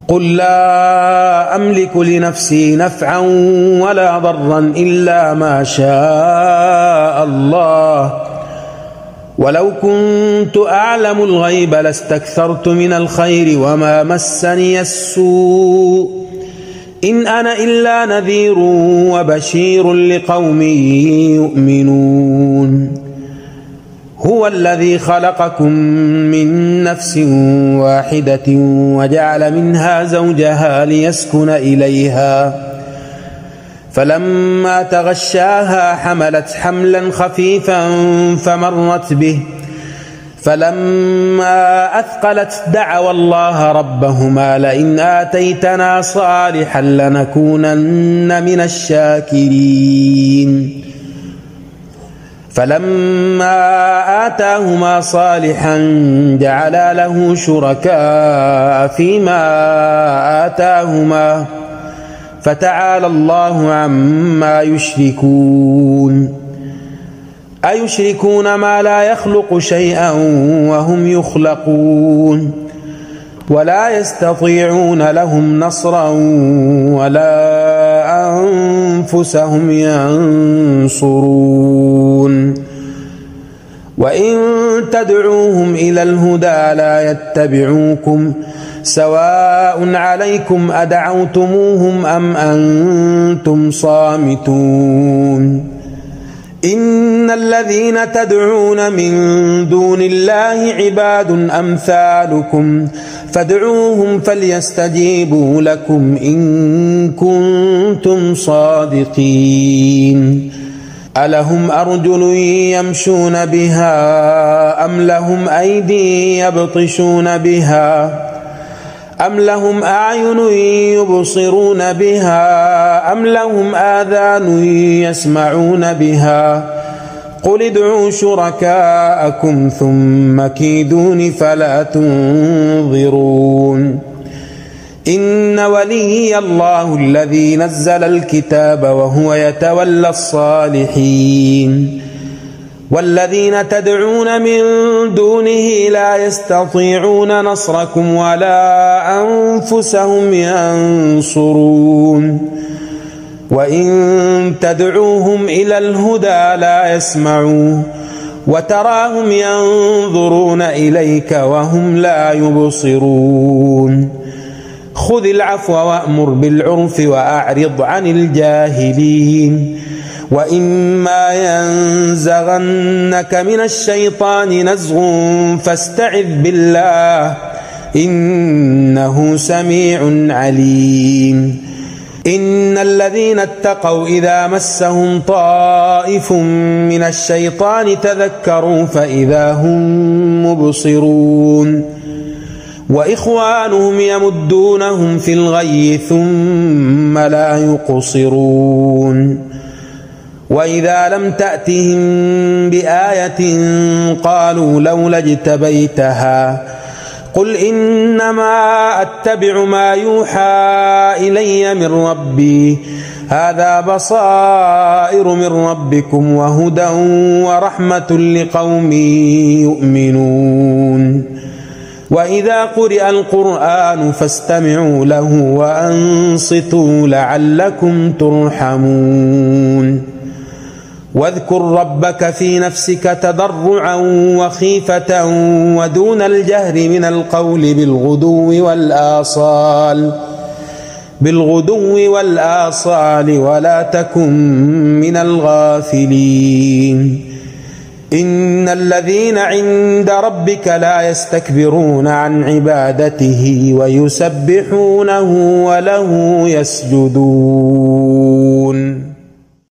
قل لا أملك لنفسي نفعا ولا ضرا إلا ما شاء الله ولو كنت أعلم الغيب لاستكثرت من الخير وما مسني السوء إن أنا إلا نذير وبشير لقوم يؤمنون هو الذي خلقكم من نفس واحدة وجعل منها زوجها ليسكن إليها فلما تغشاها حملت حملا خفيفا فمرت به فلما أثقلت دعوا الله ربهما لئن آتيتنا صالحا لنكونن من الشاكرين فلما آتاهما صالحا جعلا له شركاء فيما آتاهما فتعالى الله عما يشركون أيشركون ما لا يخلق شيئا وهم يخلقون ولا يستطيعون لهم نصرا ولا أنفسهم ينصرون وإن تدعوهم إلى الهدى لا يتبعوكم سواء عليكم أدعوتموهم أم أنتم صامتون إن الذين تدعون من دون الله عباد أمثالكم فادعوهم فليستجيبوا لكم إن كنتم صادقين ألهم أرجل يمشون بها أم لهم أيدي يبطشون بها أم لهم أعين يبصرون بها أم لهم آذان يسمعون بها قل ادعوا شركاءكم ثم كيدون فلا تنظرون إن وليي الله الذي نزل الكتاب وهو يتولى الصالحين والذين تدعون من دونه لا يستطيعون نصركم ولا أنفسهم ينصرون وإن تدعوهم إلى الهدى لا يسمعوا وتراهم ينظرون إليك وهم لا يبصرون خذ العفو وأمر بالعرف وأعرض عن الجاهلين وإما ينزغنك من الشيطان نزغ فاستعذ بالله إنه سميع عليم إن الذين اتقوا إذا مسهم طائف من الشيطان تذكروا فإذا هم مبصرون وإخوانهم يمدونهم في الغي ثم لا يقصرون وإذا لم تأتهم بآية قالوا لولا اجتبيتها قل إنما أتبع ما يوحى إلي من ربي هذا بصائر من ربكم وهدى ورحمة لقوم يؤمنون وإذا قرئ القرآن فاستمعوا له وأنصتوا لعلكم ترحمون واذكر ربك في نفسك تضرعا وخيفة ودون الجهر من القول بالغدو والآصال ولا تكن من الغافلين إن الذين عند ربك لا يستكبرون عن عبادته ويسبحونه وله يسجدون